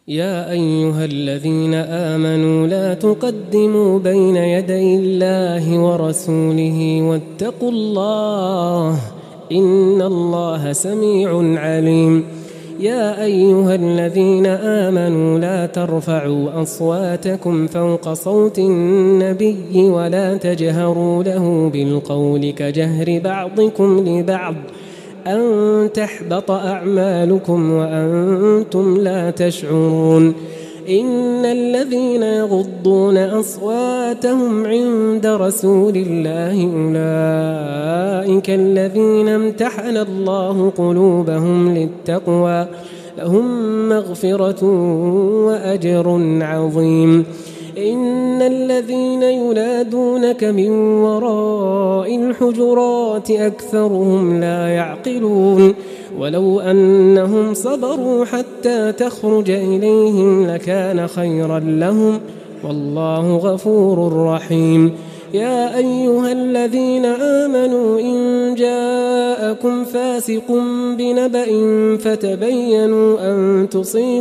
يا أيها الذين آمنوا لا تقدموا بين يدي الله ورسوله واتقوا الله إن الله سميع عليم. يا أيها الذين آمنوا لا ترفعوا أصواتكم فوق صوت النبي ولا تجهروا له بالقول كجهر بعضكم لبعض أن تحبط أعمالكم وأنتم لا تشعرون. إن الذين يغضون أصواتهم عند رسول الله أولئك الذين امتحن الله قلوبهم للتقوى لهم مغفرة وأجر عظيم. إن الذين ينادونك من وراء الحجرات أكثرهم لا يعقلون ولو أنهم صبروا حتى تخرج إليهم لكان خيرا لهم والله غفور رحيم. يا أيها الذين آمنوا إن جاءكم فاسق بنبأ فتبينوا أن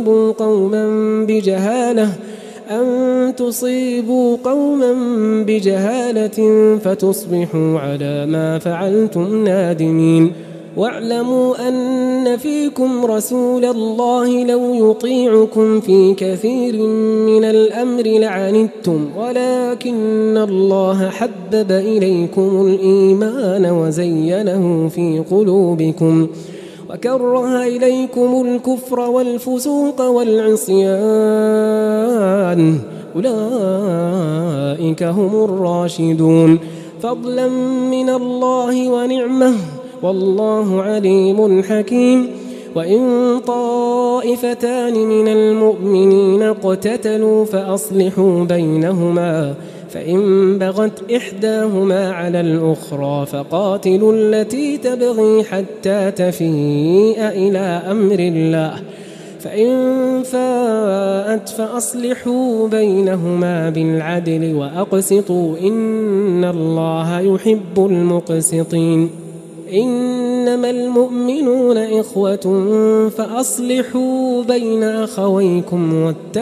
تصيبوا قوما بجهالة فتصبحوا على ما فعلتم نادمين. واعلموا أن فيكم رسول الله لو يطيعكم في كثير من الأمر لعنتم ولكن الله حبب إليكم الإيمان وزينه في قلوبكم وكره إليكم الكفر والفسوق والعصيان أولئك هم الراشدون فضلا من الله ونعمه والله عليم حكيم. وإن طائفتان من المؤمنين اقتتلوا فأصلحوا بينهما فإن بغت إحداهما على الأخرى فقاتلوا التي تبغي حتى تفيء إلى أمر الله فإن فاءت فأصلحوا بينهما بالعدل وأقسطوا إن الله يحب المقسطين. إنما المؤمنون إخوة فأصلحوا بين أخويكم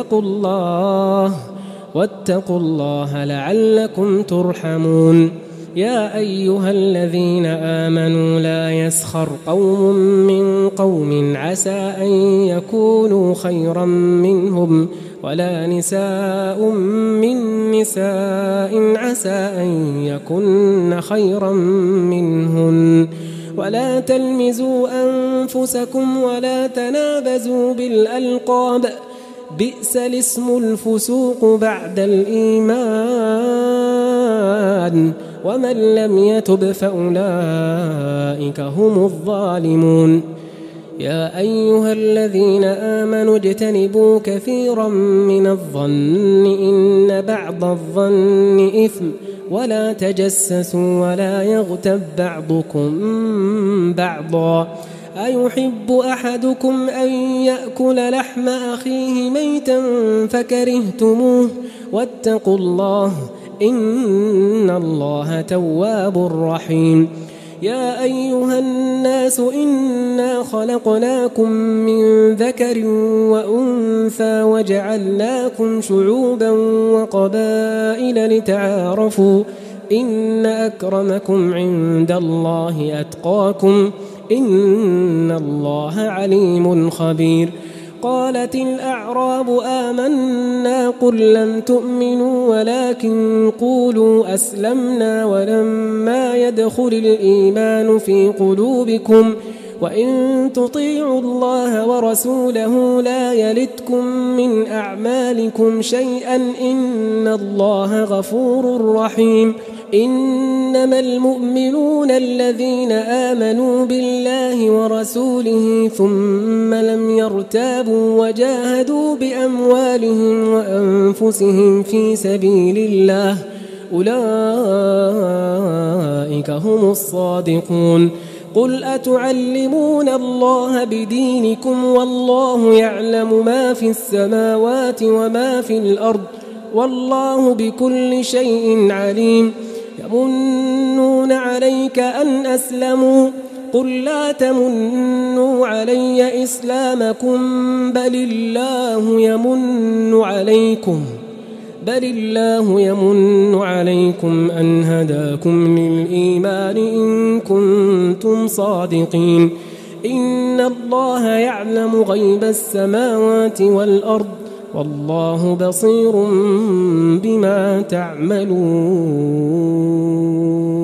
واتقوا الله لعلكم ترحمون. يا أيها الذين آمنوا لا يسخر قوم من قوم عسى أن يكونوا خيرا منهم ولا نساء من نساء عسى أن يكن خيرا منهن ولا تلمزوا أنفسكم ولا تنابزوا بالألقاب بئس الاسم الفسوق بعد الإيمان ومن لم يتب فأولئك هم الظالمون. يا أيها الذين آمنوا اجتنبوا كثيرا من الظن إن بعض الظن إثم ولا تجسسوا ولا يغتب بعضكم بعضا أيحب أحدكم أن يأكل لحم أخيه ميتا فكرهتموه واتقوا الله إن الله تواب رحيم. يا أيها الناس إنا خلقناكم من ذكر وأنثى وجعلناكم شعوبا وقبائل لتعارفوا إن أكرمكم عند الله أتقاكم إن الله عليم خبير. قالت الأعراب آمنا قل لم تؤمنوا ولكن قولوا أسلمنا ولما يدخل الإيمان في قلوبكم وإن تطيعوا الله ورسوله لا يلتكم من أعمالكم شيئا إن الله غفور رحيم. إنما المؤمنون الذين آمنوا بالله ورسوله ثم لم يرتابوا وجاهدوا بأموالهم وأنفسهم في سبيل الله أولئك هم الصادقون. قل أتعلمون الله بدينكم والله يعلم ما في السماوات وما في الأرض والله بكل شيء عليم. يمنون عليك أن أسلموا قل لا تمنوا علي إسلامكم بل الله يمن عليكم أن هداكم للإيمان إن كنتم صادقين إن الله يعلم غيب السماوات والأرض والله بصير بما تعملون.